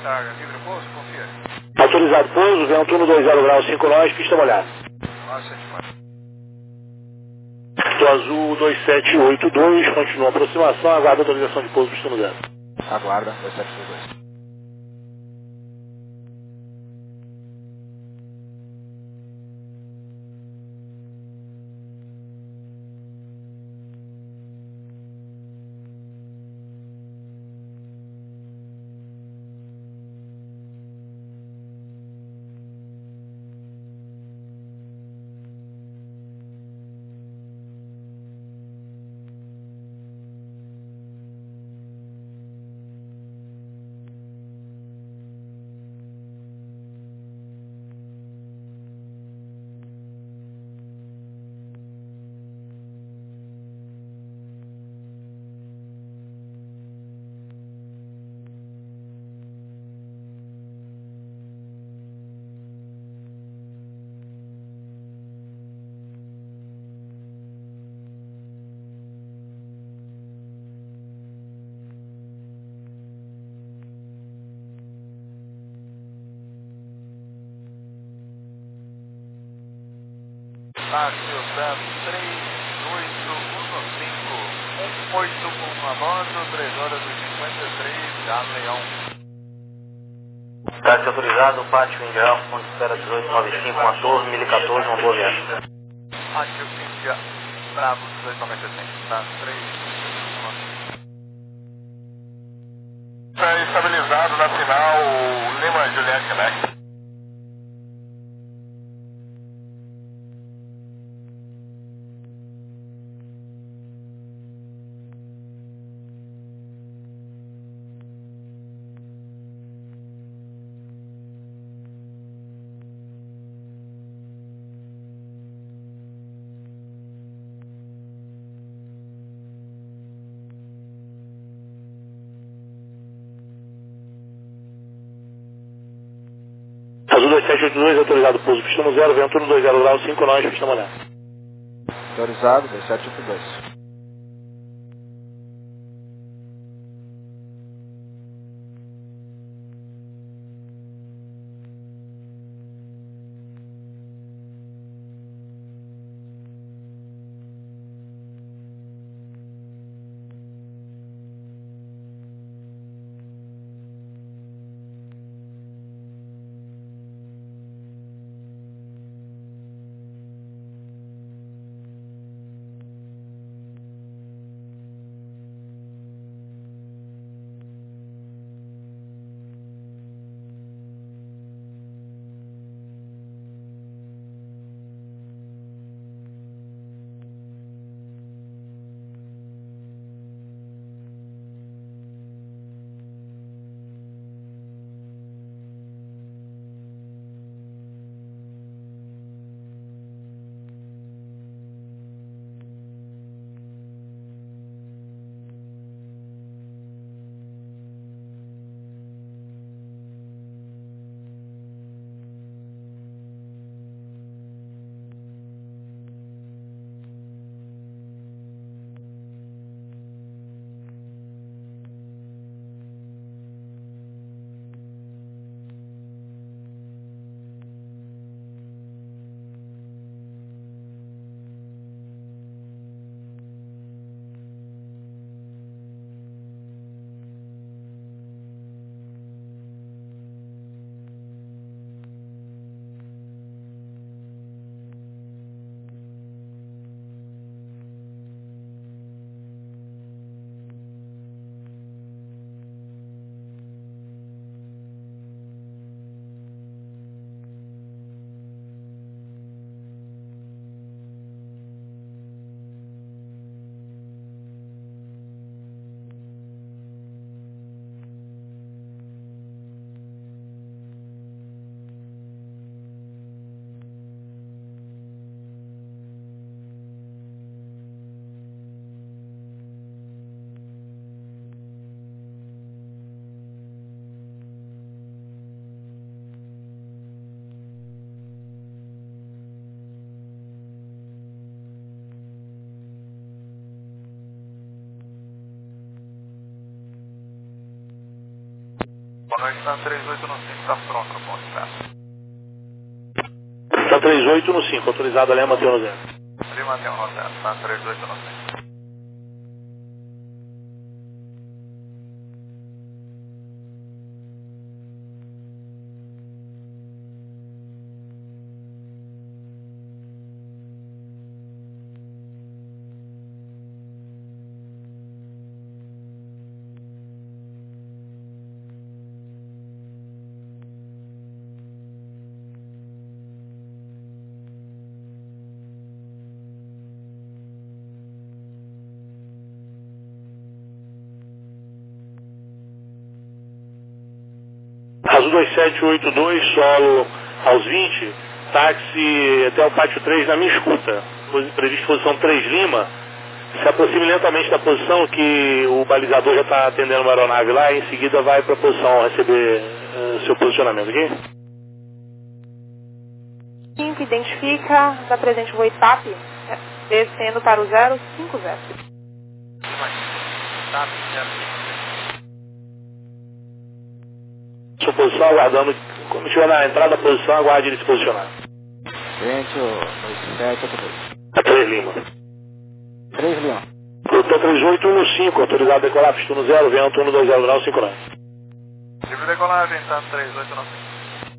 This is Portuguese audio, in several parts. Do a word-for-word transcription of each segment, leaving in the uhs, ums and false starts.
Tá, livre pouso, confia. Autorizado pouso, Ventuno dois zero grau cinco nós, pista molhada. Nossa, demais. Do Azul dois sete oito dois, continua a aproximação, aguarda a autorização de pouso, pista no zero. Aguarda, dois sete oito dois. Táxi Osam três oito um cinco um oito com a moto, três horas e cinquenta e três, Galeão. Táxi autorizado, pátio em grau, ponto de espera dezoito noventa e cinco, uma torre, mil e quatorze, uma boa viagem. Aqui o Cíntia, Bravo dezoito noventa e cinco, tá três. Está estabilizado na final, Lima Juliette Quebec. Azul dois sete oito dois, autorizado pouso, pista no zero, Ventuno dois zero grau cinco nós, pista molhada. Autorizado, dois sete oito dois. Está três oito no cinco, está pronto, no ponto certo. Está três oito no cinco, autorizado ali a manter no zero. Ali mantém o zero, está três oito no cinco. Azul dois sete oito dois, solo aos vinte, táxi até o pátio três na minha escuta. Previsto posição três Lima, se aproxime lentamente da posição que o balizador já está atendendo uma aeronave lá e em seguida vai para a posição receber uh, seu posicionamento, ok? cinco, identifica, da presente voo I T A P, descendo para o zero cinco zero. Sua posição, aguardando, quando estiver na entrada da posição, aguarde ele se posicionar. Frente, dois sete oito dois. A três Lima. três Leão. Doutor três oito um cinco, autorizado a decolar, pista no zero, vento um dois zero grau, cinco nove. Livre decolagem, está três oito no cinco.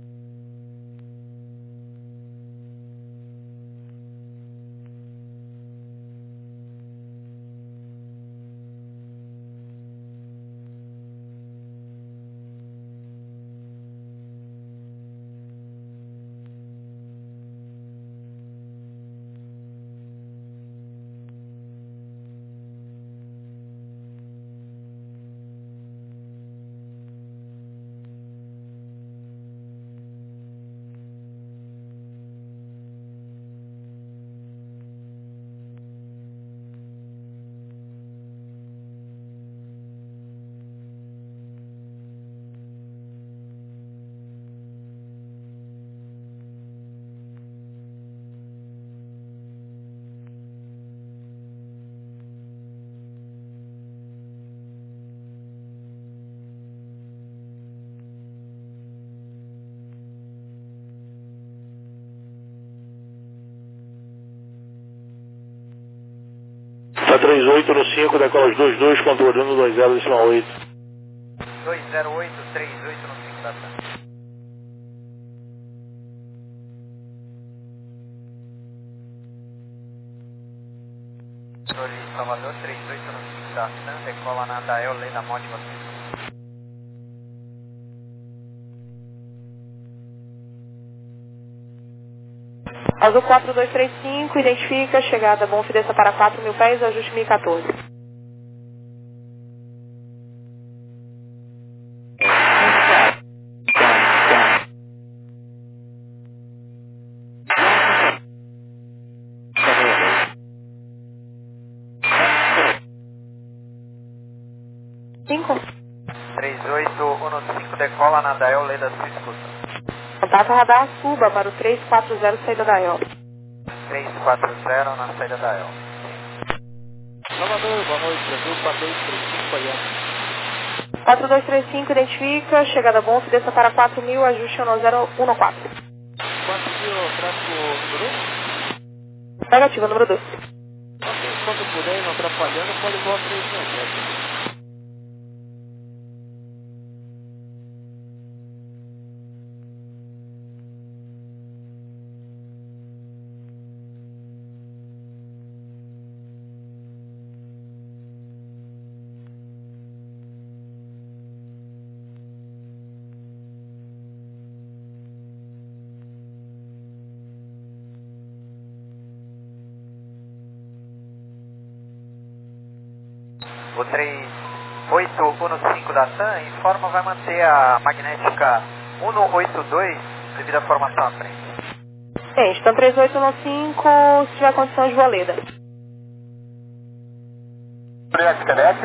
Está três oito no cinco, decola os dois dois, controle um dois zero, decimal oito. dois zero oito, três oito no cinco da tarde. Controle Salvador, três oito no cinco da TAM, decola na Dael, lei da morte, você. Azul quatro dois três cinco, identifica, chegada, bom desça para quatro mil pés, ajuste mil e quatorze. cinco. três oito um cinco, decola na Dael, lei da sua escuta. Contato radar, suba para o três quatro zero, saída da E O. três quatro zero na saída da E O. Salvador, boa noite, Brasil quatro dois três cinco, Goiânia. quatro dois três cinco, identifica, chegada bom, desça para quatro mil, ajuste no zero um quatro. Conseguiu o tráfego número um? Negativa, número dois. Ok, quando puder, não atrapalhando, pode voar três mil. O três oito um cinco da TAM informa vai manter a magnética um oito dois devido à formação à frente. Gente, então três oito um cinco, se tiver condições de voleda. Obrigado, Quebec.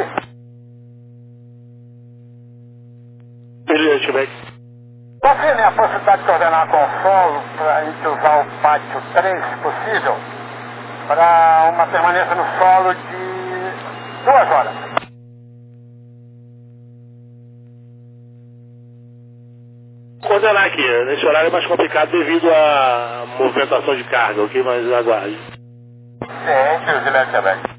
Beleza, Quebec. Confirme a possibilidade de coordenar com o solo para a gente usar o pátio três, se possível, para uma permanência no solo de duas horas. ordenar aqui. Nesse horário é mais complicado devido à movimentação de carga, ok? Mas aguarde. Ciente, o Juliette Quebec.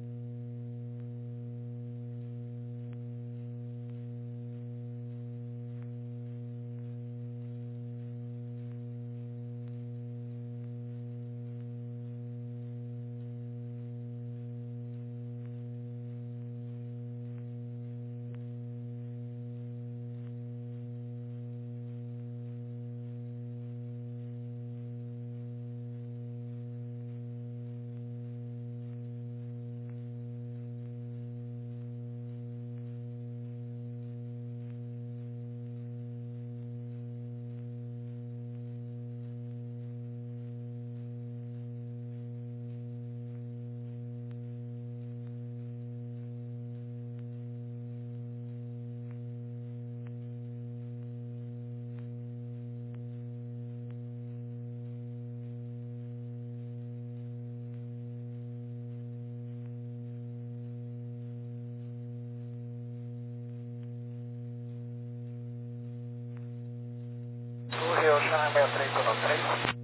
Rio, China sessenta e três, uno três.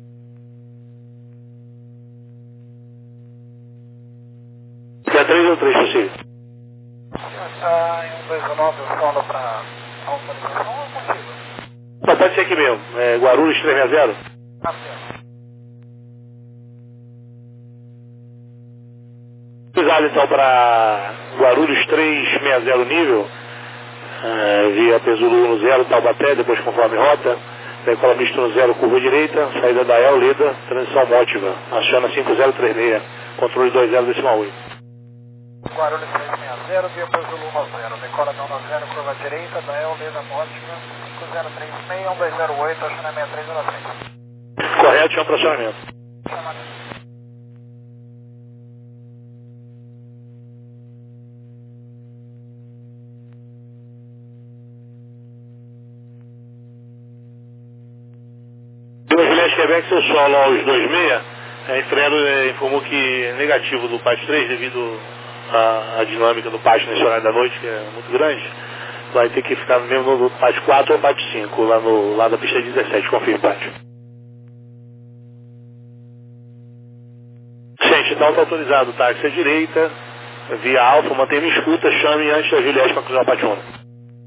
sessenta e três ou três, possível? Já está em um dois um nove, o sono para autorização ou contigo? Não, pode ser aqui mesmo. É, Guarulhos trezentos e sessenta. Tá certo. Pisado então para Guarulhos trezentos e sessenta nível. É, via Pesulu no zero, Taubaté, depois conforme rota. Decola misto no zero, curva direita. Saída da El, Leda, transição Mótiva. Aciona cinco zero três seis. Controle dois zero decimal oito. Guarulhos trezentos e sessenta, via Pesulu no zero. Decola no zero, curva direita, da El, Leda, Mótiva, cinco zero três seis, um dois zero oito, China sessenta e três, uno três. Correto, chama para acionamento. Chamamento. O Juliette Quebec, seu solo aos dois seis, a Infraero eh, informou que negativo do PAT três devido à, à dinâmica do PAT nesse horário da noite, que é muito grande. Vai ter que ficar mesmo no PAT quatro ou PAT cinco, lá, no, lá da pista dezessete, confirme, PAT. Gente, então está autorizado o táxi à direita, via Alfa, mantenha-me escuta, chame antes da Juliette para cruzar o PAT um.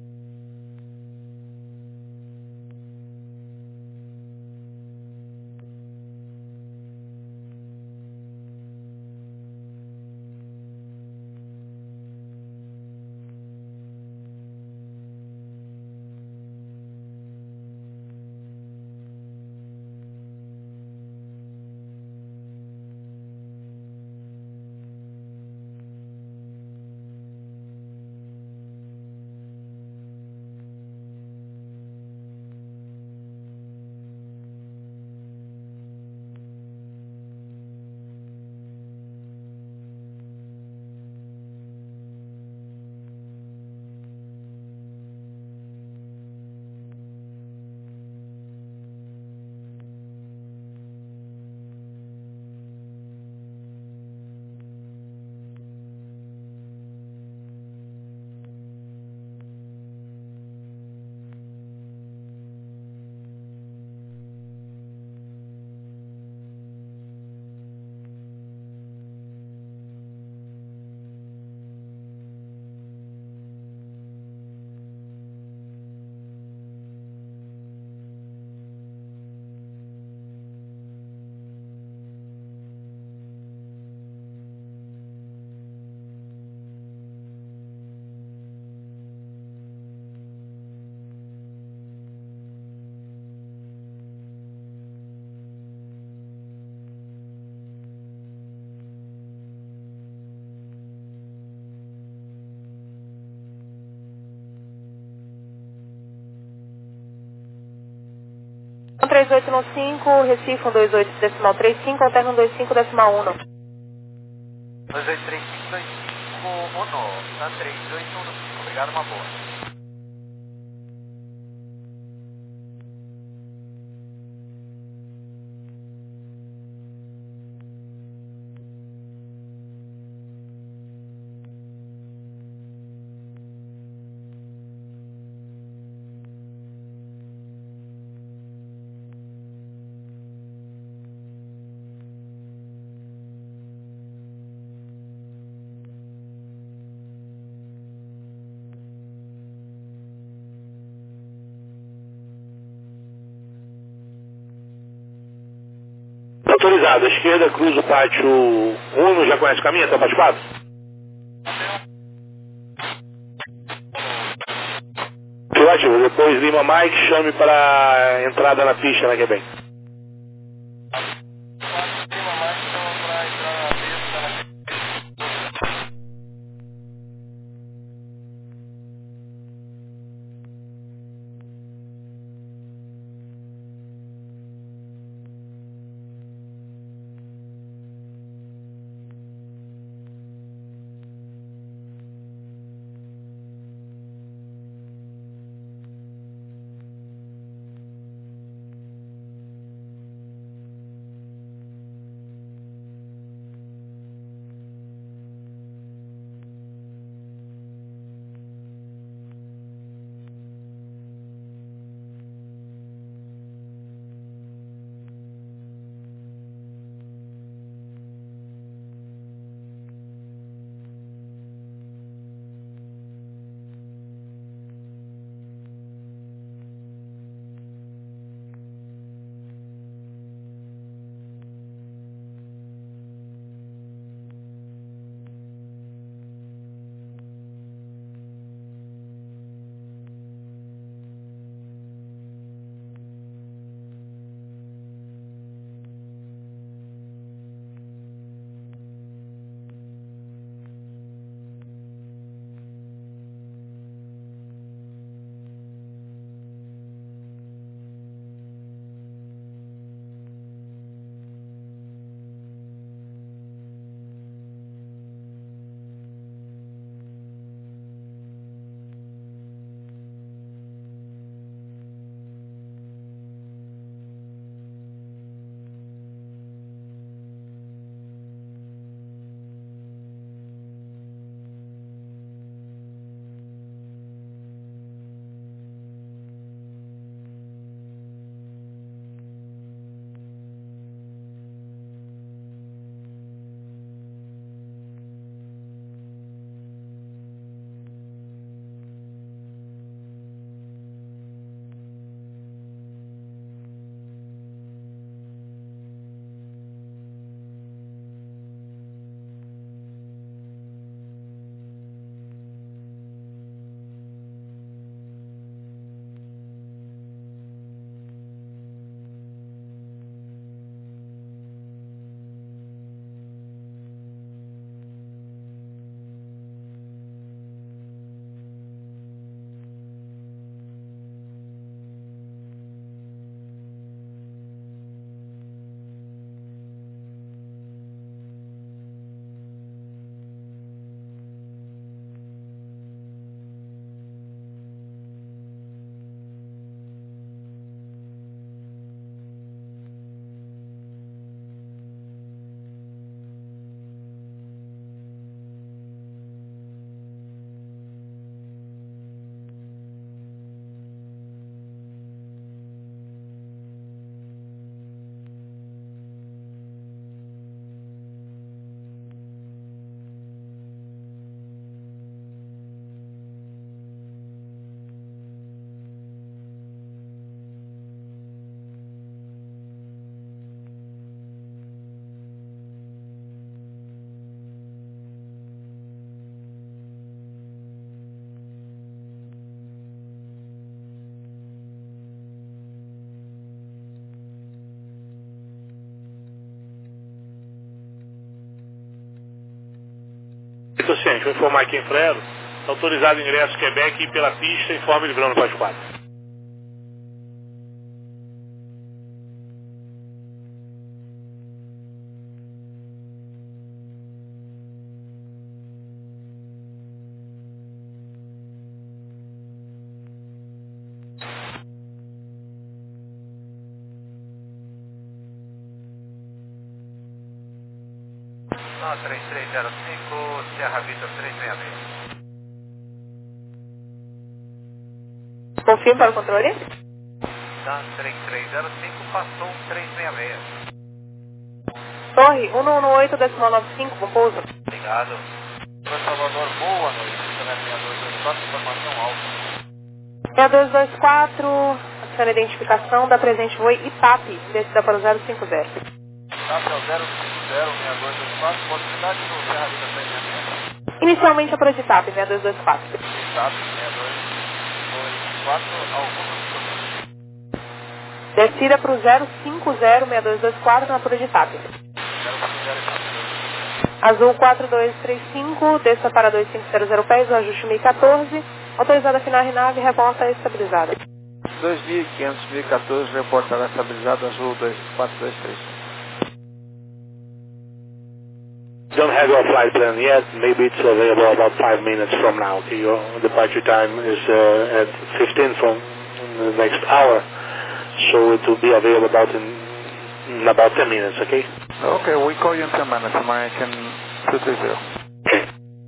três oito um cinco, Recife um dois oito decimal trinta e cinco, alterna um dois cinco decimal um. dois oito três cinco dois cinco um, tá três oito um cinco, obrigado, uma boa. Autorizado, à esquerda, cruza o pátio um, já conhece o caminho até o pátio quatro? Ótimo, depois Lima Mike, chame para a entrada na pista, né, Quebec? Ciente, vou informar aqui em Freiro. Autorizado ingresso Quebec e pela pista, informe livrando para os quatro. três três zero cinco, Sierra Vitor três seis seis. Confirma para o controle? Dan três três zero cinco, passou três seis seis. Torre um um oito, decimal nove cinco, bom pouso. Obrigado. Para Salvador, boa noite. seis dois dois quatro, informação alta. seis dois dois quatro, adiciona a identificação da presente voo Itape, descida para o zero cinco zero. TAP é o zero cinco zero seis dois dois quatro, possibilidade do Serra Vida seis sete. Inicialmente a Projetap, seis dois dois quatro. TAP seis dois dois quatro, alguns Descida para o zero cinco zero seis dois dois quatro na Projetap. zero cinco zero Azul quatro dois três cinco, desça para dois cinco zero zero pés, o ajuste mil e quatorze. Autorizada a afinar a RNAV, reporta estabilizada. dois mil e quinhentos, mil e quatorze, reportada estabilizada, Azul quatro dois três cinco. Don't have your flight plan yet. Maybe it's available about five minutes from now. Okay, your departure time is uh, at fifteen from the next hour, so it will be available about in, in about ten minutes. Okay. Okay, we call you in ten minutes. American two three zero. Okay.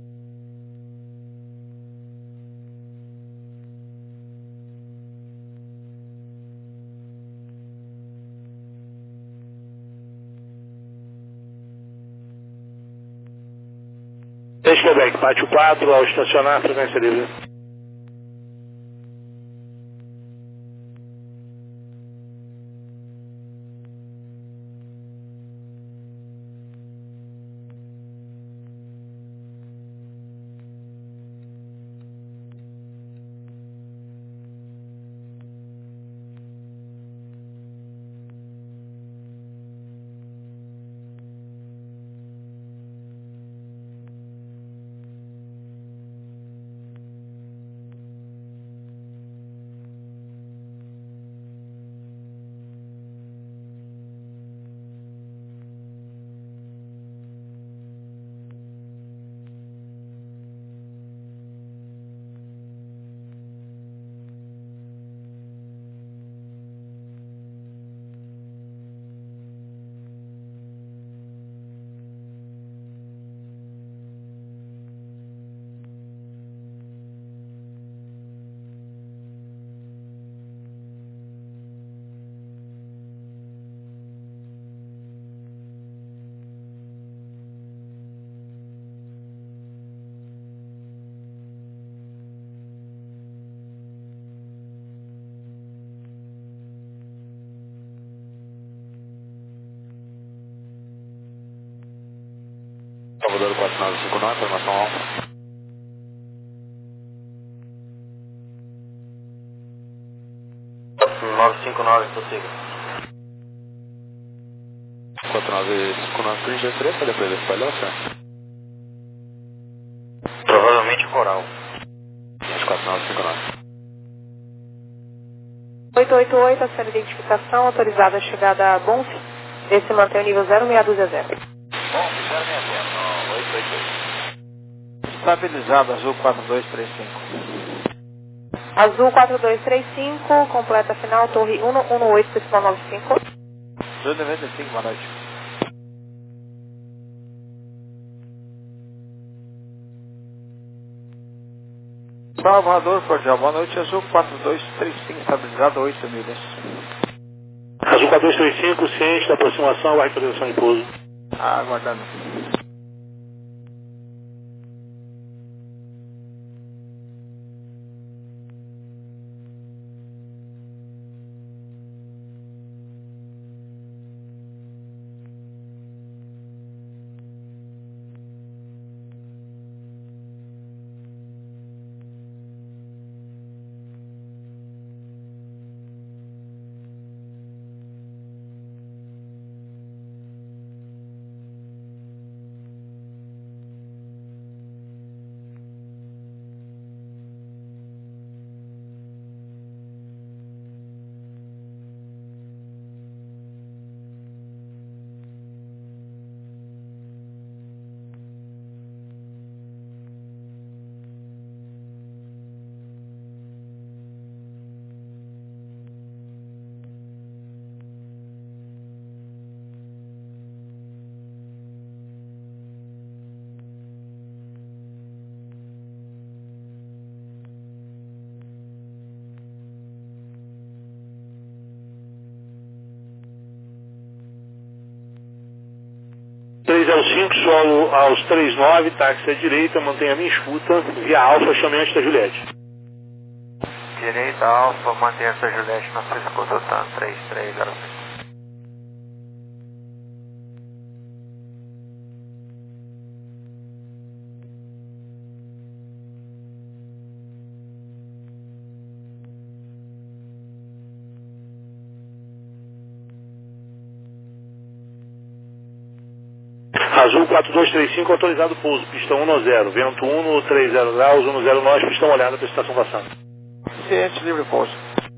Desde Quebec, pátio quatro, ao estacionar, frequência livre. Salvador quatro nove cinco nove, informação alfa. nove cinco nove, prossiga. quatro nove cinco nove, três dois três, para depois espalhar o certo. Provavelmente coral. quatro nove cinco nove. oito oito oito, a série de identificação, autorizada a chegada a Bonf. Esse mantém o nível zero seis dois zero. Bom, zero seis zero, oito oito oito. Estabilizado, Azul quatro dois três cinco. Azul quatro dois três cinco, completa final, torre um um oito, decimal nove cinco. Azul noventa e cinco, boa noite. Salvador, cordial, boa noite, Azul quatro dois três cinco, estabilizado, oito milhas. Azul quatro dois três cinco, ciente da aproximação, aguarde autorização de pouso. Ah, aguardando. três zero cinco, solo aos três nove, táxi à direita, mantenha a minha escuta, via Alfa, chame antes da Juliette. Direita, Alfa, mantenha essa Juliette na sua escuta, tá? três três zero cinco. Azul quatro dois três cinco, autorizado pouso, pista um no zero, vento um no trinta graus, um no zero nós, pista molhada para a estação passando. Ciente, livre pouso.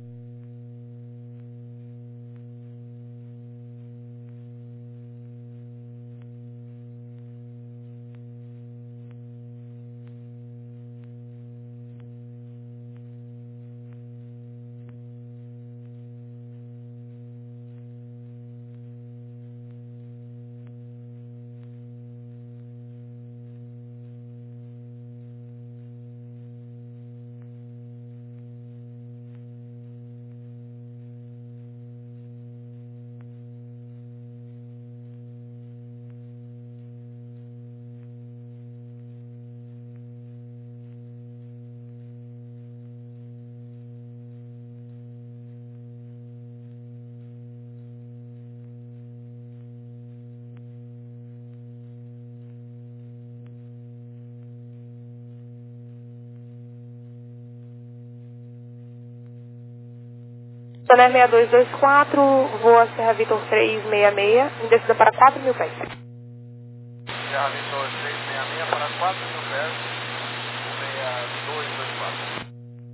Soner seis dois dois quatro, voa Serra Vitor trezentos e sessenta e seis, em descida para quatro mil pés. Serra Vitor trezentos e sessenta e seis para quatro mil pés, seis dois dois quatro.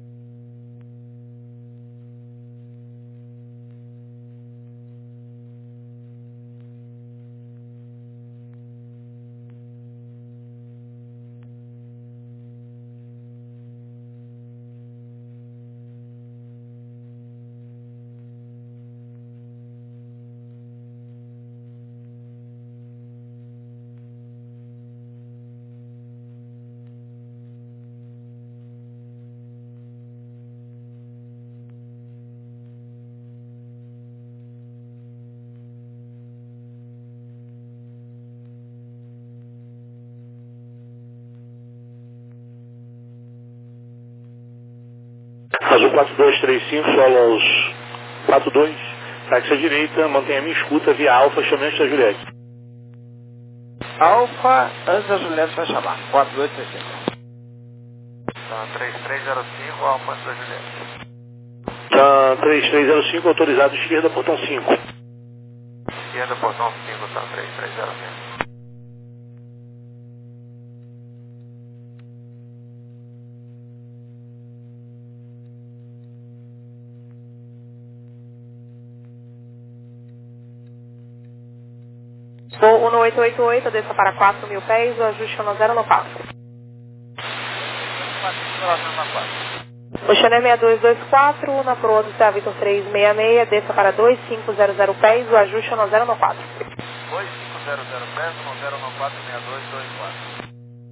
Azul quatro dois três cinco, solo aos quatro dois, táxi à direita, mantenha a minha escuta via Alfa, chame antes da Juliette. Alfa, antes da Juliette vai chamar. quatro dois três cinco. Tá, três três zero cinco, Alfa antes da Juliette. Tá, três três zero cinco, autorizado esquerda, portão cinco. Esquerda, portão cinco, tá, três três zero cinco. Voo um oito oito oito, desça para quatro mil pés, o ajuste no zero no quatro. Oceaner seis dois dois quatro, na proa do Serra Vitor trezentos e sessenta e seis, desça para dois cinco zero zero pés, o ajuste no zero no quatro. dois cinco zero zero pés, no zero no quatro seis dois dois quatro.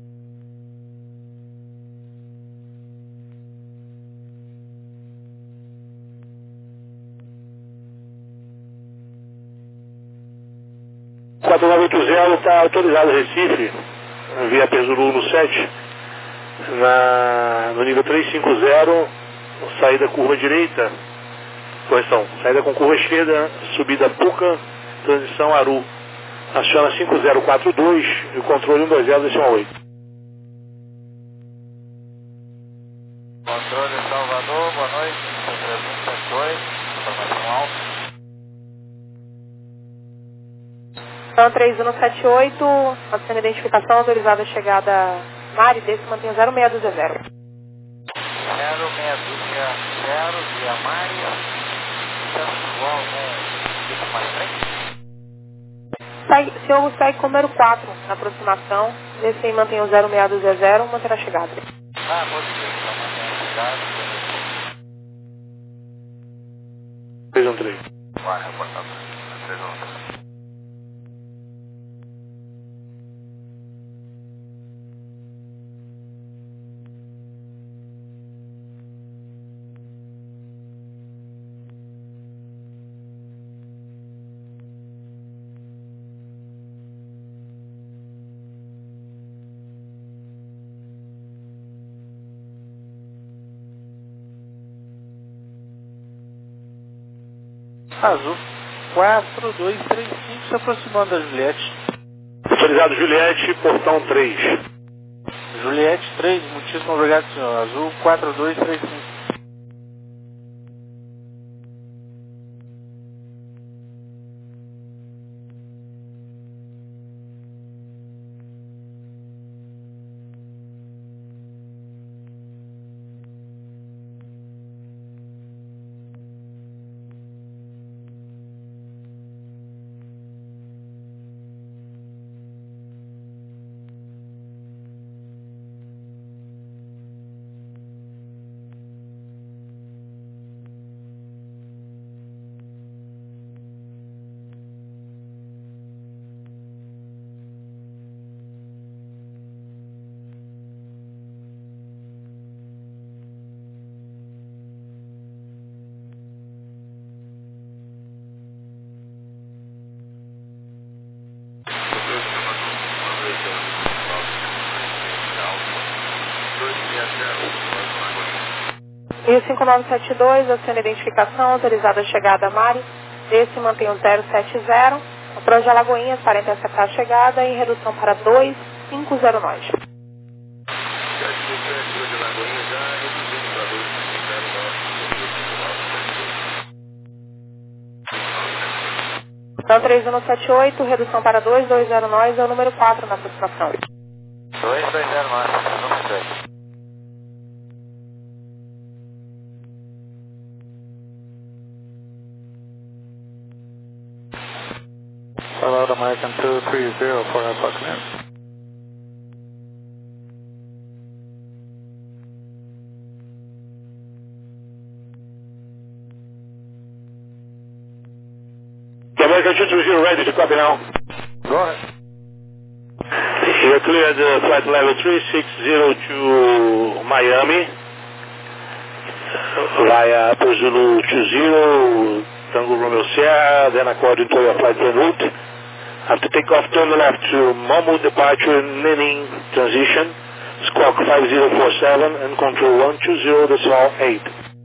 quatro nove oito zero está autorizado Recife, via Pesuru no sete, na, no nível trezentos e cinquenta, saída curva direita, correção, saída com curva esquerda, subida Puca, transição Aru. Aciona cinco zero quatro dois e o controle um dois zero decimal oito. Controle Salvador, boa noite, trezentos e setenta e dois, informação alta. Então, três um sete oito, a identificação autorizada a chegada Mari, desse mantém zero seis dois zero. zero seis dois zero, via Maria, estamos igual com tipo mais frente. Sai, senhor segue com o número quatro na aproximação, desse aí mantém o zero seis dois zero, manterá a chegada. Ah, pode ser, então mantém a chegada. três um três. Vai, reportado. três um três. Azul quatro dois três cinco, se aproximando da Juliette. Autorizado Juliette, portão três. Juliette três, muitíssimo obrigado, senhor. Azul quatro dois três cinco. cinco nove sete dois, aciona a identificação, autorizada a chegada a Mari, desse mantém o zero sete zero, para de Alagoinhas, para interceptar a chegada em redução para dois cinco zero nós. Então três um sete oito, redução para dois dois zero nós, é o número quatro na aproximação. dois dois zero nós, número dois. Hello, American two three zero for Alpha Clear. American two three zero ready to copy now. Go ahead. You're cleared uh, flight level three six zero to Miami via Upper Zulu two zero, Tango Romeo Sierra, then according to your flight plan route. After takeoff, turn left to Momu departure, Nining transition, squawk five zero four seven and control one two zero decimal eight.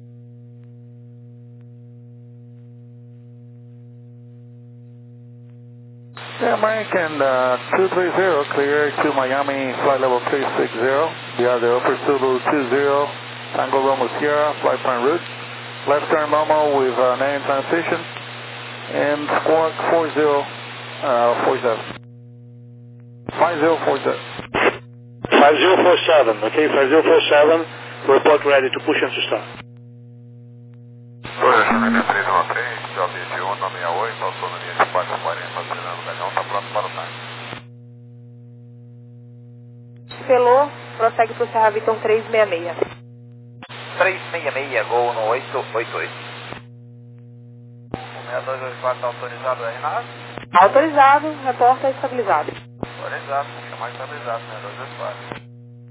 Yeah, American uh, two three zero, clear to Miami, flight level three six zero, via the Upper Zulu two zero, Tango Romeo Sierra, flight plan route. Left turn Momo with uh, name transition, and squawk four zero four seven. five zero four seven. five zero four seven, okay, five zero four seven, report ready to push and to start. Oi, Chevrolet três um três, J G um nove seis oito, autonomia de quatro quarenta, acelerando o galhão, está pronto para o time. Pelou, prossegue para o Serra Victor três seis seis. três seis seis, gol no oito oito oito. um seis dois dois quatro, autorizado R nove? Autorizado, reporta estabilizado. Autorizado, vou chamar estabilizado, né, dois dois quatro.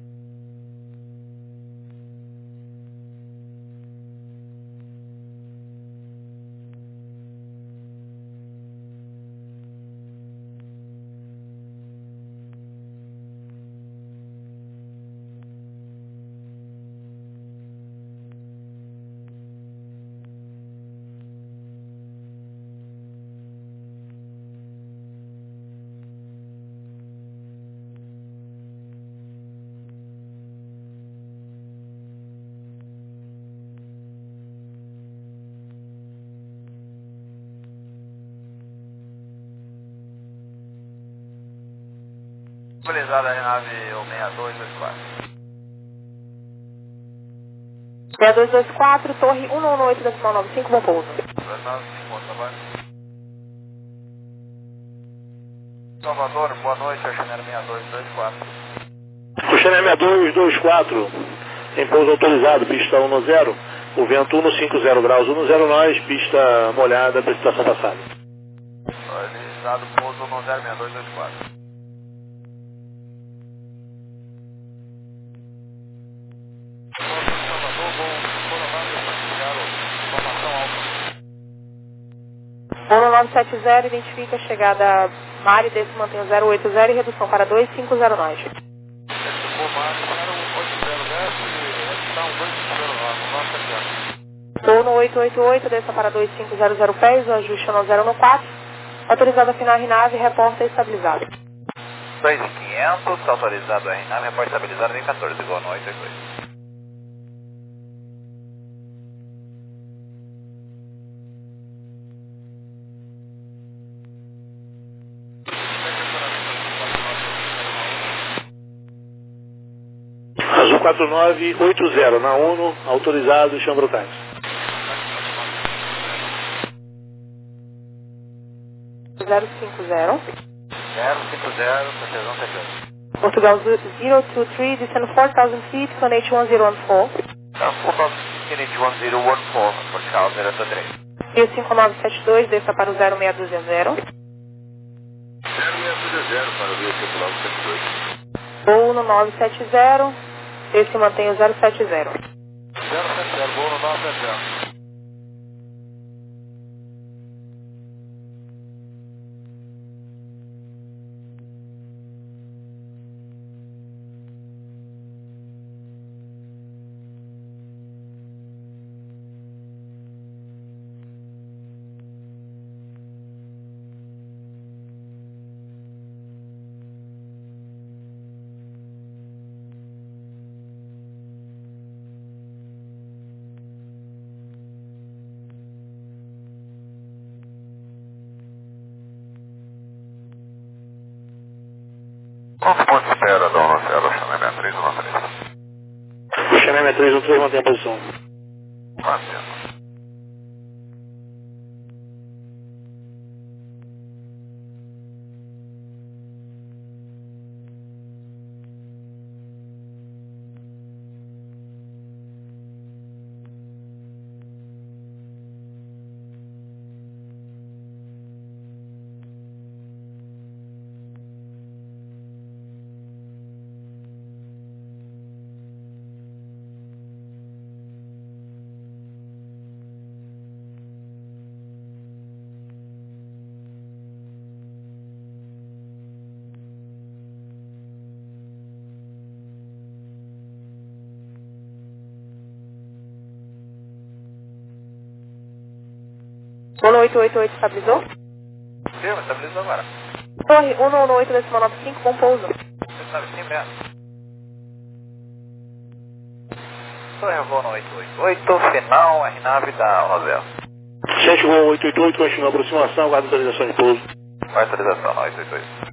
Autorizado R nove seis dois dois quatro. seis dois dois quatro, torre um nove oito decimal nove cinco, bom pouso. dois nove cinco, trabalho. Salvador, boa noite, Oceaneiro seis dois dois quatro. Oceaneiro seis dois dois quatro, em pouso autorizado, pista um zero, o vento um cinco zero graus, um zero nós, pista molhada, precipitação passada. Autorizado, pouso um zero seis dois dois quatro. Bolo nove sete zero, identifica a chegada Mari, desse mantém o zero oito zero e redução para dois cinco zero nós. Voo no oito oito oito, desça para dois cinco zero zero pés, o ajuste no zero no quatro. Autorizado a afinar R nave, reporta estabilizado. dois quinhentos, autorizado R nove, reporte estabilizado em quatorze, igual no oito oito oito. Azul quatro nove oito zero, na ONU, autorizado, chão brutais. zero cinco zero. zero cinco zero, precisão sete. Portugal zero two three, descendo four thousand feet, Conate one zero one four. four thousand feet, Conate one zero one four, Portugal zero two three. Rio cinco nove sete dois, desça para o zero seis dois zero. zero seis dois zero para o Rio cinco nove sete dois. Voo no nove sete zero, esse mantém o zero sete zero. zero sete zero, voo no nove sete zero. Quantos pontos de espera da um zero, Channel seis três um três? Channel seis três um três mantém a posição. Mantendo. um oito oito oito estabilizou? Firme, estabilizou agora. Torre um nove oito decimal nove cinco, bom pouso. Você sabe sim, Breno? Torre voo no oito oito oito, final, R nove da um zero. sete Gol oito oito oito, continua a aproximação, aguarda autorização de pouso. Vai autorização no oito oito oito.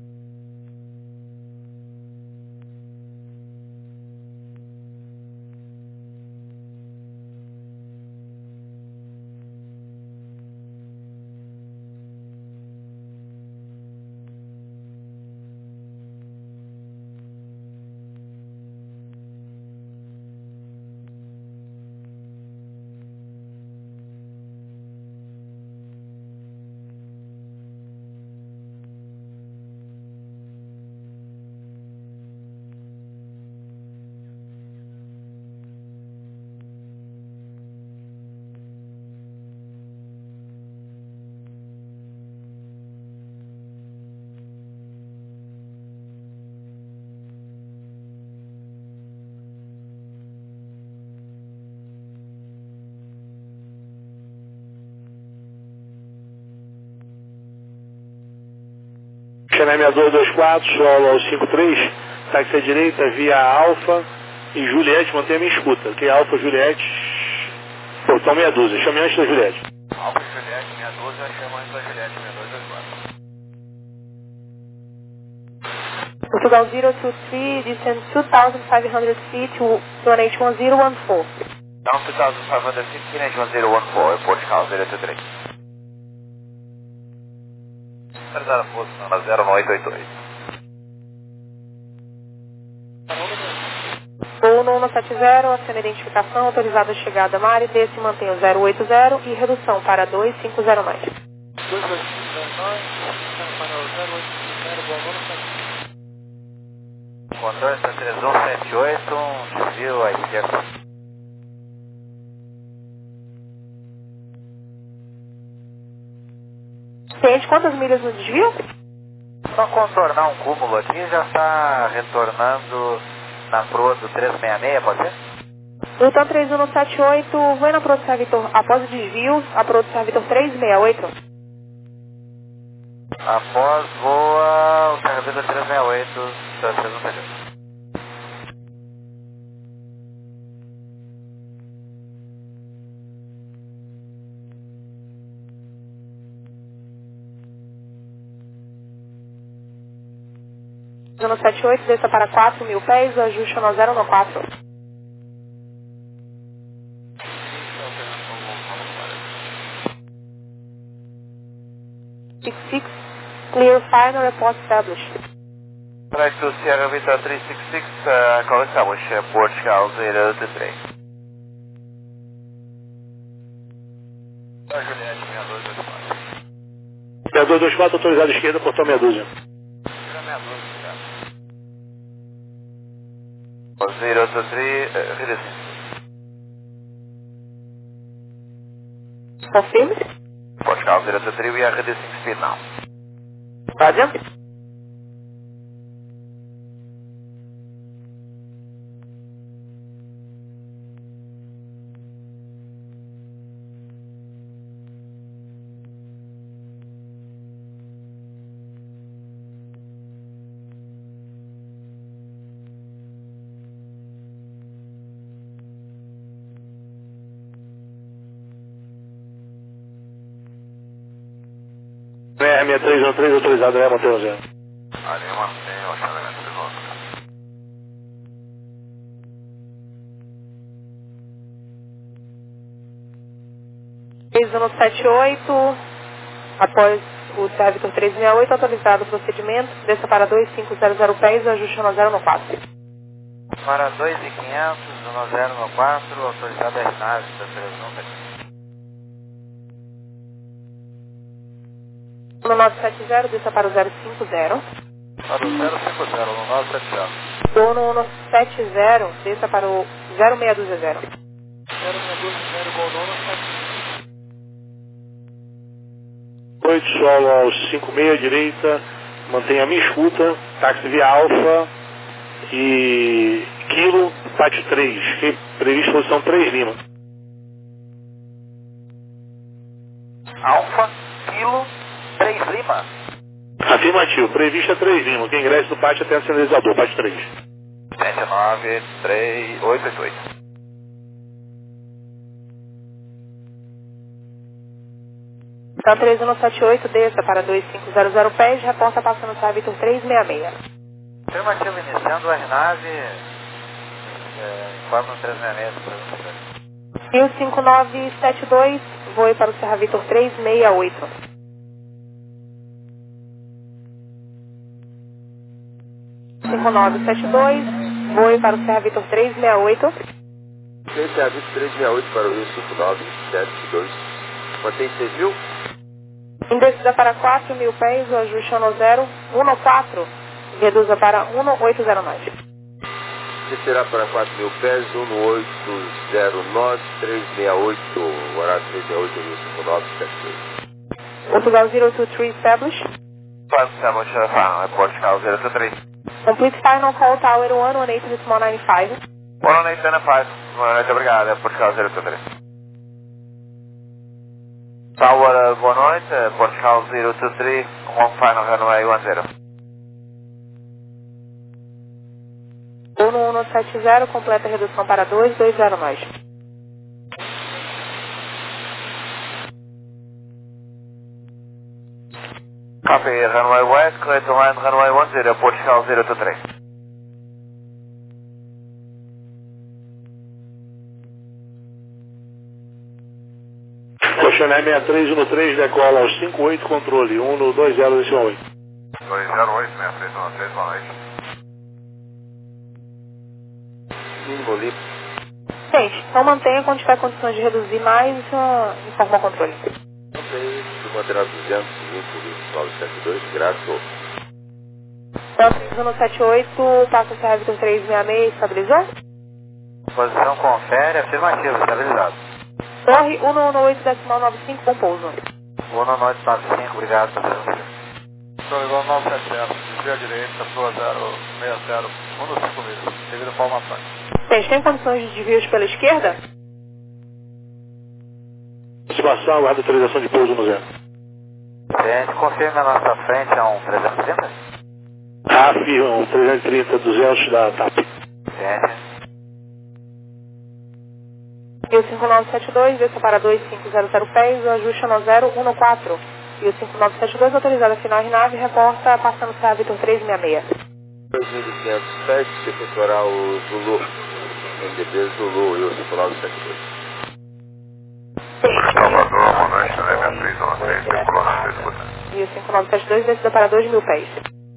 Channel seis dois dois quatro, solo ao cinco três, táxi à direita, via Alfa e Juliette, mantém a minha escuta, ok? Alfa, Juliette, portão meia dúzia, chame antes da Juliette. Alfa Juliette meia dúzia, chama antes da Juliette seis dois dois quatro. Portugal zero two three, descend two thousand five hundred feet to one H one zero one four. Down two thousand five hundred feet, Q N H one zero one four, Portugal zero two three. Autorizada a posição na zero nove oito oito oito. Voo no um sete zero, acena a identificação, autorizada a chegada Mari, desce e mantém o zero oito zero e redução para dois cinco zero mais. dois dois cinco zero nove, zero oito zero, boa noite. Condor três um sete oito, um desvio aí de acordo. Cliente, quantas milhas no desvio? Só contornar um cúmulo aqui já está retornando na proa do trezentos e sessenta e seis, pode ser? Então três um sete oito, vai na proa do Servitor, após o desvio, a proa do Servitor trezentos e sessenta e oito. Após voa o Servitor trezentos e sessenta e oito, três um sete oito. zero sete oito, desça para quatro mil pés, ajuste no zero nove quatro. six six, clear final report established. Try to Sierra Vita três seis seis, uh, call established, uh, Portugal zero two three. Da Juliette seis dois dois quatro. seis dois dois quatro, autorizado à esquerda, portão meia dúzia. Tira meia dúzia, cara. zero two three, uh, redução. Confirme. Portugal zero two three, we are reducing speed now. Tá adiante? R seis três um três, autorizado, né, Monteiro Zero. Ali mantém o Channel seis um três um sete oito, após o Serra Vitor três seis oito, autorizado o procedimento, desça para dois cinco zero zero pés, ajuste um zero no quatro. Para dois mil e quinhentos, um zero no quatro, autorizado a aeronave, da três números. um nove sete zero, desça para o zero cinco zero. Para o zero cinco zero, no nove sete zero. Gol no um sete zero, desça para o zero seis dois zero. zero seis dois zero, gol no um sete zero. oito, solo aos cinco seis, direita, mantenha a minha escuta, táxi via Alfa e Kilo, pátio três, previsto posição três Lima. Alfa, Kilo, três Lima. Afirmativo, prevista três Lima, quem ingressa no pátio até o sinalizador, pátio três. sete nove três oito oito oito. Então três um sete oito, desça para dois cinco zero zero pés, reporta passando o Serra Vitor três seis seis. Afirmativo, iniciando a aeronave, é, informa no três seis seis, para E o cinco nove sete dois, voe para o Serra Vitor três seis oito. cinco nove sete dois, voe para o Serra Vitor três seis oito. Tem Serra Vitor três seis oito para o Rio cinco nove sete dois. Mantém seis mil? Em descida para quatro mil pés, o ajuste é no zero um quatro, reduza para um oito zero nove. Descerá para quatro mil pés, um oito zero nove, três seis oito, horário três seis oito, Rio cinco nove sete dois. Portugal zero two three establish. Pode ser, vou te levar, é Portugal zero dois três. Complete final call tower one one eight decimal nine five. Boa noite, Ana Paz. Boa noite, obrigado, é Portugal zero dois três. Tower, boa noite, é Portugal zero dois três, one final runway one zero. Ou no um sete zero, completa a redução para dois dois zero nove. Copy, runway west, clear to land, runway one zero, Portugal zero dois três. Oceanar sessenta e três um três, decola aos cinco oito, controle um dois zero decimal oito. dois zero oito, sessenta e três um três, boa noite. Mínimo limpo. Gente, então mantenha quando tiver condições de reduzir mais, uh, informa o controle. Mantém do Manterá duzentos, vinte, Rio cinco nove sete dois, graças. Então, três um sete oito, passa o Serra Vitor três seis seis, estabilizou? Posição confere, afirmativo, estabilizado. Torre um um oito decimal nove cinco, bom pouso. Boa noite, nove cinco, obrigado, tá tranquilo. Estou igual nove sete zero, desvio à direita, Flua zero seis zero, um cinco mil, devido a formação. Gente, tem condições de desvios pela esquerda? Aproximação, aguarda autorização de pouso no zero. Gente, confirme na nossa frente, é um trezentos e trinta? Afirma, um trezentos e trinta, duzentos da T A P. Gente. E o cinco nove sete dois, desça para dois cinco zero zero pés, o ajuste é no zero um quatro. E o cinco nove sete dois, autorizado a final de nave, reporta passando o Serra Vitor três seis seis. dois mil e quinhentos pés, se efetuará o Zulu, M D B Zulu, Rio cinco nove sete dois. Salvador, boa noite, sessenta e três um três, circulou na sua escuta. E o cinco nove sete dois, descida para dois mil pés.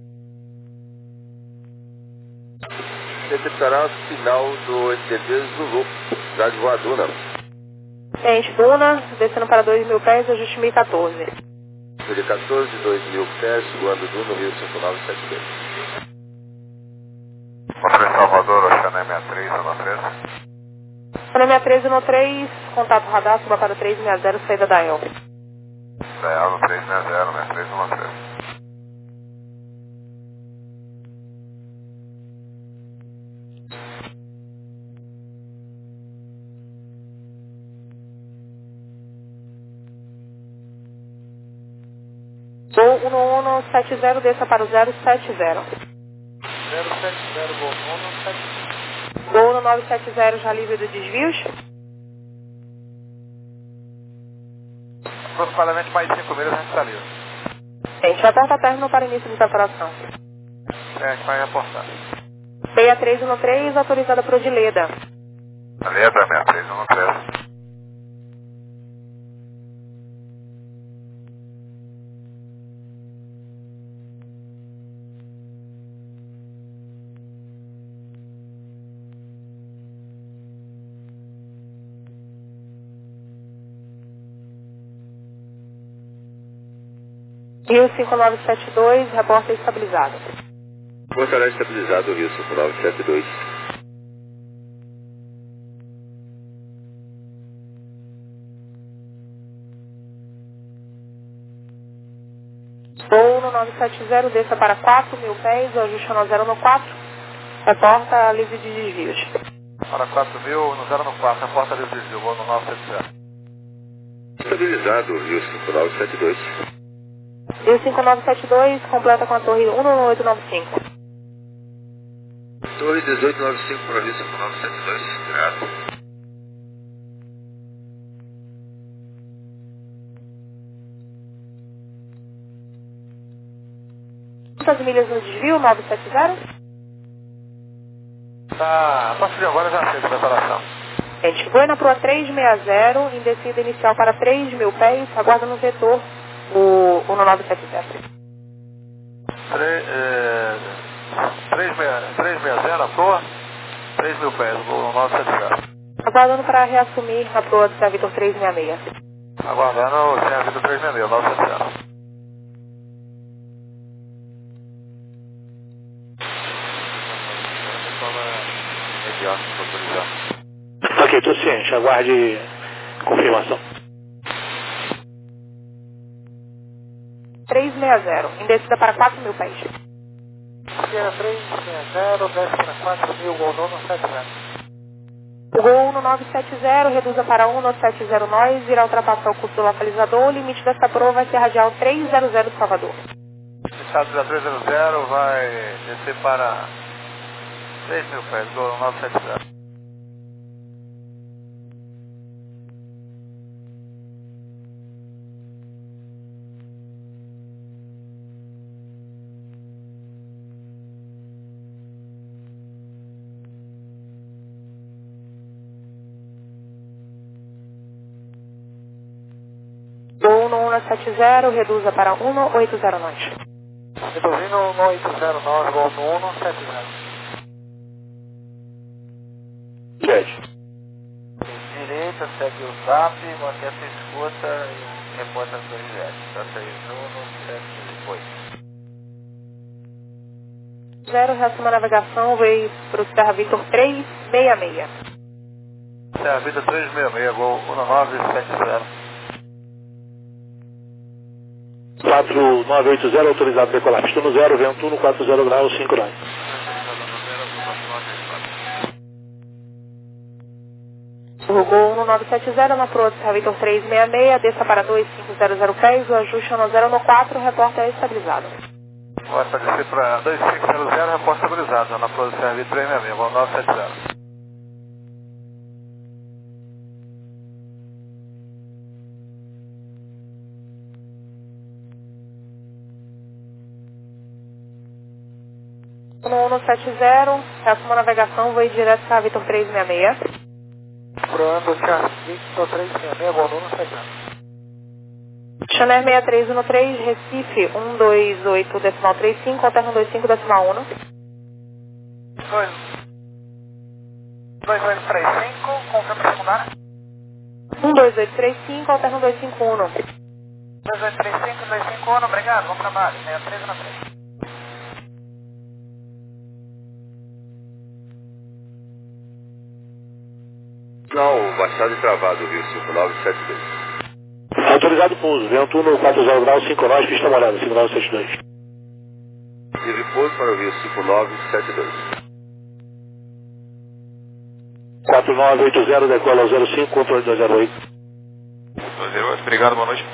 Se efetuará o final do M D B Zulu, cidade voadora. Gente, Duna, descendo para dois mil pés, ajuste mil e quatorze. mil e quatorze, dois mil pés, voando do no Rio cinco nove sete dois. Controle Salvador, Oceanar sessenta e três um três. Oceanar três um três, contato radar, suba para três seis zero, saída da El. Dial três seis zero, sessenta e três um três. Gol um um sete zero, desça para o zero sete zero. zero sete zero, gol no um sete zero. Gol no nove sete zero, já livre dos desvios. Aproximadamente mais cinco milhas a gente está livre. Gente, reporta término para início de preparação. É, a gente vai reportar. seis três um três, autorizada por Odileda. Ali é para sessenta e três um três. Rio cinco nove sete dois, reporta estabilizado. Portará estabilizado, Rio cinco nove sete dois. Voo no nove sete zero, desça para quatro mil pés, o ajuste no zero no quatro, reporta livre de desvios. Para quatro mil, no zero no quatro, reporta livre de desvio, voo no nove sete zero. Estabilizado, Rio cinco nove sete dois. Rio cinco nove sete dois, completa com a torre um nove oito nove cinco. Torre dezoito nove cinco para Rio cinco nove sete dois, grato. Quantas milhas no desvio, nove sete zero? Tá, a partir de agora já fez a preparação. Gente, voo na proa trezentos e sessenta, em descida inicial para três mil pés, aguarda no vetor o, o nove sete zero. trezentos e sessenta, a proa, três mil pés, voo no nove sete zero. Aguardando para reassumir a proa do Sierra Vitor trezentos e sessenta e seis. Aguardando o Sierra Vitor trezentos e sessenta, nove sete zero. Ok, estou ciente. Aguarde confirmação. trezentos e sessenta, em descida para quatro mil pés. Sierra trezentos e sessenta, desce para quatro mil, gol no sete zero. O gol no nove sete zero, reduza para um no sete zero nós, irá ultrapassar o curso do localizador, o limite dessa prova vai ser radial trezentos de Salvador. Estado da trezentos vai descer para seis mil pés, gol no nove sete zero. Gol no um sete zero, reduza para um oito zero nós. Reduzindo no oito zero nove, gol no um sete zero. Sete. Direita, segue o zap, mantém a sua escuta e reporta as dois jet. Tá seis um sete oito. Zero, reassuma a navegação, veio para o Sierra Vitor trezentos e sessenta e seis. Sierra Vitor trezentos e sessenta e seis, gol um nove sete zero. quatro nove oito zero, autorizado decolar. Estou no zero, vento um, quatro zero graus, cinco nove. O gol no nove sete zero, na proa do Sierra Vitor trezentos e sessenta e seis, desça para dois cinco zero zero pés, o ajuste no zero no quatro, reporta estabilizado. Vai para descer para dois cinco zero zero, reporta estabilizado, na proa do Sierra Vitor trezentos e sessenta e seis, gol nove sete zero. No um sete zero, reassuma a navegação, voo direto para Vitor trezentos e sessenta e seis. Proando Sierra Vitor trezentos e sessenta e seis, gol no um sete zero. Channel sessenta e três um três, Recife um dois oito decimal trinta e cinco, alterno vinte e cinco decimal um. dois oito três cinco, confirma secundária. um dois oito três cinco, alterno vinte e cinco um. dois oito três cinco, dois cinco um, obrigado, bom trabalho. sessenta e três um três. Não, baixado e travado, Rio cinco nove sete dois. Autorizado pouso, vento um, quatro zero graus, cinco nove, pista molhada, cinco nove sete dois. Livre pouso para o Rio cinco nove sete dois. quatro nove oito zero, decola ao zero cinco, controle dois zero oito. dois zero oito, obrigado, boa noite.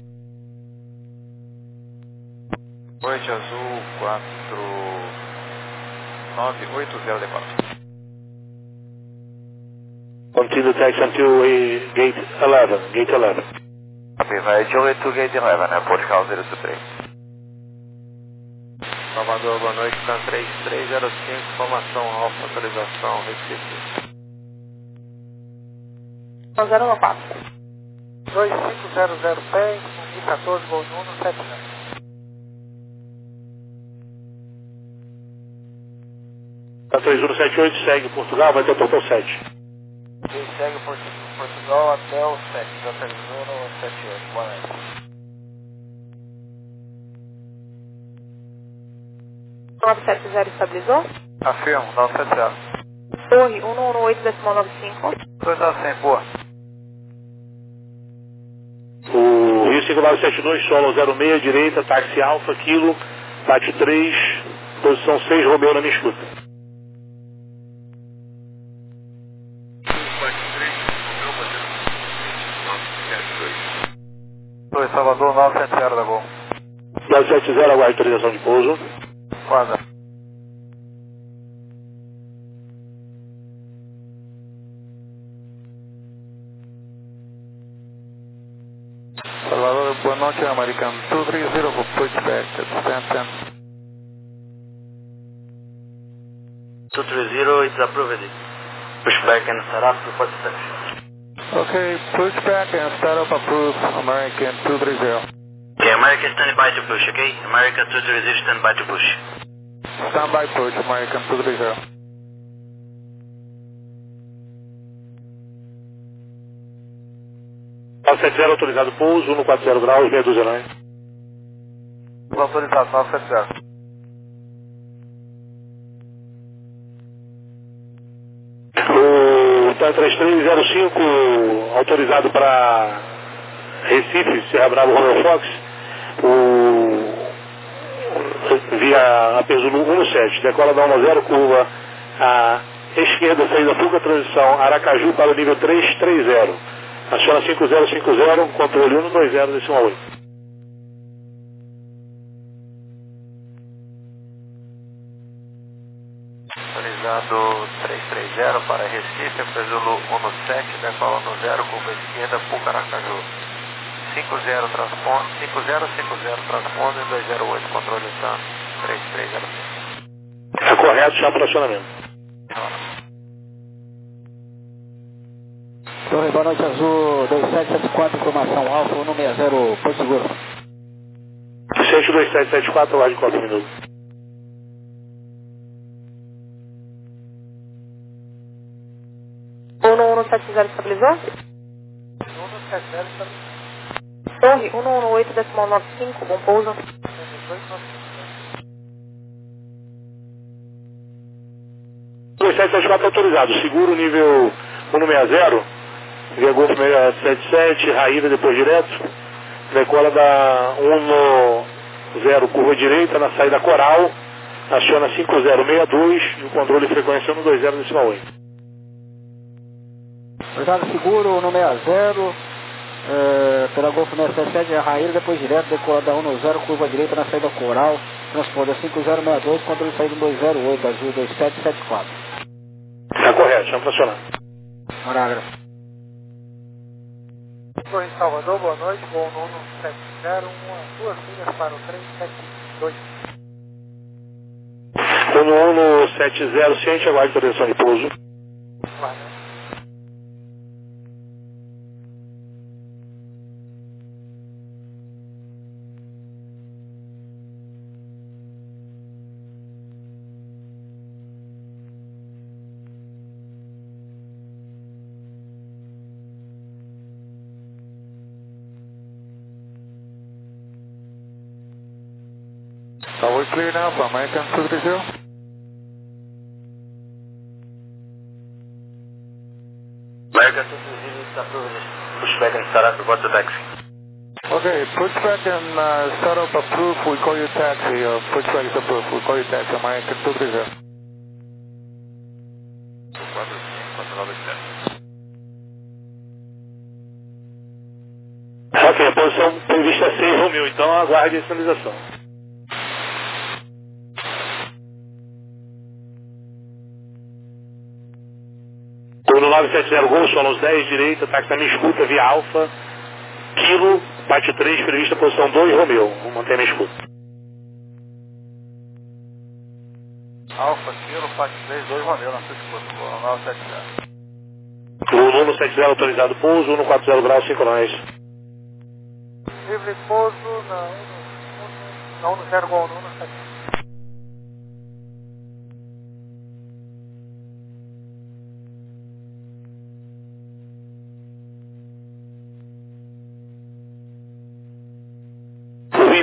Noite azul quatro nove oito zero, decola. Continue taxi until uh, gate eleven, gate eleven. Ok, vai de oito gate eleven, né? Pode ficar o zero três. Salvador, boa noite, tá três três zero cinco, formação alfa, atualização, Recife. zero no quatro. dois cinco zero zero pés, um mil e quatorze, gol no um sete zero. Tá três um sete oito, segue Portugal, vai ter total sete. Ele segue Portugal até o sete, já terminou no sete oito, boa noite. nove sete zero estabilizou? Afirmo, nove sete zero. Torre um um oito decimal nove cinco. dois a cem, boa. O Rio cinco nove sete dois, solo zero seis, direita, táxi Alfa, Kilo, bate três, posição seis, Romeu na minha escuta. dois, Salvador, nove sete zero da Gol. nove sete zero, aguarde autorização de pouso. Guarda. Salvador, boa noite, American two three zero for pushback at Stanton. two three zero, it's approved. Pushback and setup, report section. Okay, pushback and startup approved, American two three zero. Okay, American stand by to push, okay? American two three zero stand by to push. Stand by push, American two three zero. nove sete zero autorizado pouso, um quatro zero graus, meia dúzia nove. Autorizado, nove sete zero. O três três zero cinco autorizado para Recife, Serra Brava, Romeo Fox, o via a peso um sete, decola da um zero, curva a esquerda, saída Fuca, transição Aracaju para o nível três três zero. Aciona cinco zero cinco zero, controle um dois zero, decimal oito. Autorizado três três zero para Recife, Pesulo um sete, decola no zero, curva esquerda, Fuca, Aracaju. cinco zero transponde, cinco zero cinco zero transponde, dois zero oito, controle tá, três três zero cinco. É correto, já para acionamento. Torre, boa noite, Azul dois sete sete quatro, informação Alfa um seis zero, Porto Seguro. Vicente dois sete sete quatro, lá de quatro minutos. um um sete zero estabilizou? um um sete zero estabilizou. Torre um um oito decimal nove cinco, bom pouso. dois sete sete quatro autorizado, seguro nível um seis zero, via Golf seis sete sete, Raíra depois direto, decola da um zero, curva direita, na saída Coral, aciona cinco zero seis dois e o controle de frequência um dois zero decimal oito. Autorizado seguro um seis zero, é, pela Golf seis sete sete, Raíra depois direto, decola da um zero, curva direita, na saída Coral, transporta cinco zero seis dois, controle de saída um dois zero oito, Azul dois sete sete quatro. Está correto, chama para acionar. Maragra. Torre Salvador, boa noite, voo um um sete zero, uma, duas milhas para o três sete dois. um um sete zero, ciente, aguarde autorização de pouso. Guarda. Are we clear now for American two three zero? American two three zero is approved. Pushback and startup, report to taxi. Okay, pushback and uh, startup approved, we call you taxi. Uh, pushback is approved, we call you taxi, American two three zero. Ok, a posição prevista é seis Romeu, então aguarde a sinalização. No nove sete zero Gol, solos dez, direita, táxi na minha escuta, via Alfa, Kilo, bate três, prevista posição dois, Romeu. Vamos manter a minha escuta. Alfa, Kilo, F A C três, dois Romeu, na sua escuta, boa, nove sete zero. O um sete zero autorizado pouso, um quatro zero graus, cinco nós. Livre pouso na um zero Gol, um sete zero.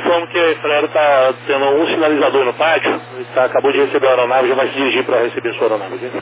informo que a Infraero está tendo um sinalizador no pátio, ele tá, acabou de receber a aeronave, já vai se dirigir para receber sua aeronave, ok?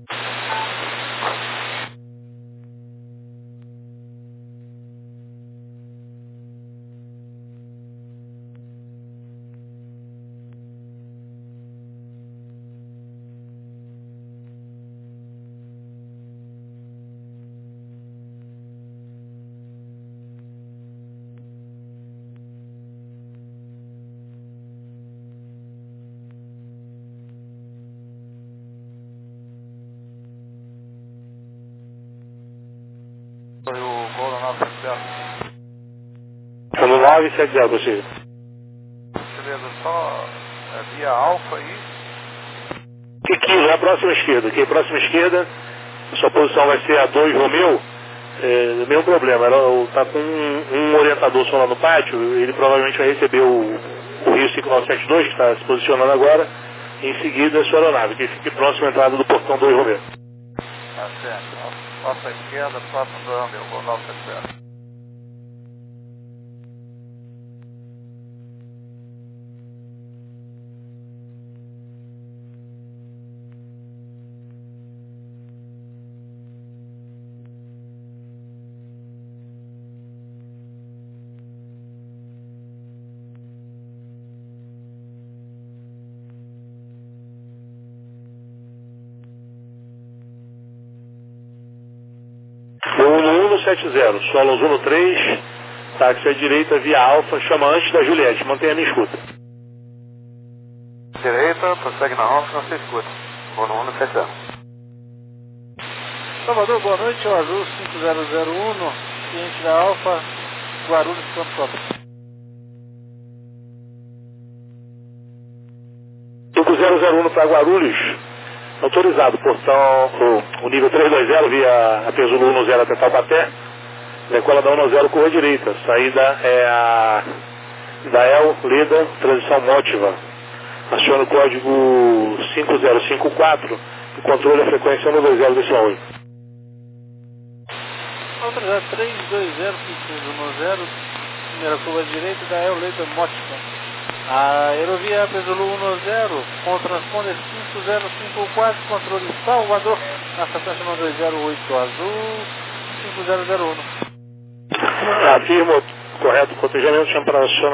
Foi o Golden nove sete zero. Sendo nove sete zero, possível. Beleza, só é, via Alfa aí. Que quilo, é a próxima esquerda, ok? Próxima esquerda, sua posição vai ser a dois Romeu, é, mesmo problema, ela está com um, um orientador só lá no pátio, ele provavelmente vai receber o, o Rio cinco nove sete dois, que está se posicionando agora, e em seguida a sua aeronave, que fique próximo à entrada do portão dois Romeu. Tá certo. Nossa esquerda, próximo do Romeu, Golden nove sete zero. um um sete zero, Solos um três, táxi à direita via Alfa, chama antes da Juliette, mantenha a minha escuta. Direita, prossegue na Alfa, não se escuta. Golden um sete zero. Salvador, boa noite, o Azul cinco zero zero um, cliente da Alfa, Guarulhos, quanto cobra? cinco zero zero um para Guarulhos, autorizado, portão, o, o nível trezentos e vinte via a Pesulo um zero até Taubaté, decola da um zero curva direita, saída é a Dael Leda, transição Mótiva, aciona o código cinco zero cinco quatro e controle a frequência um dois zero desse oi. Autorizado três dois zero, cinco um zero, primeira curva direita, Dael Leda Mótiva. A aerovia Pesulo um zero, com o transponder cinco zero cinco quatro, controle Salvador, na estação um dois zero oito Azul, cinco zero zero um. Afirmo, correto, cotejamento, chama para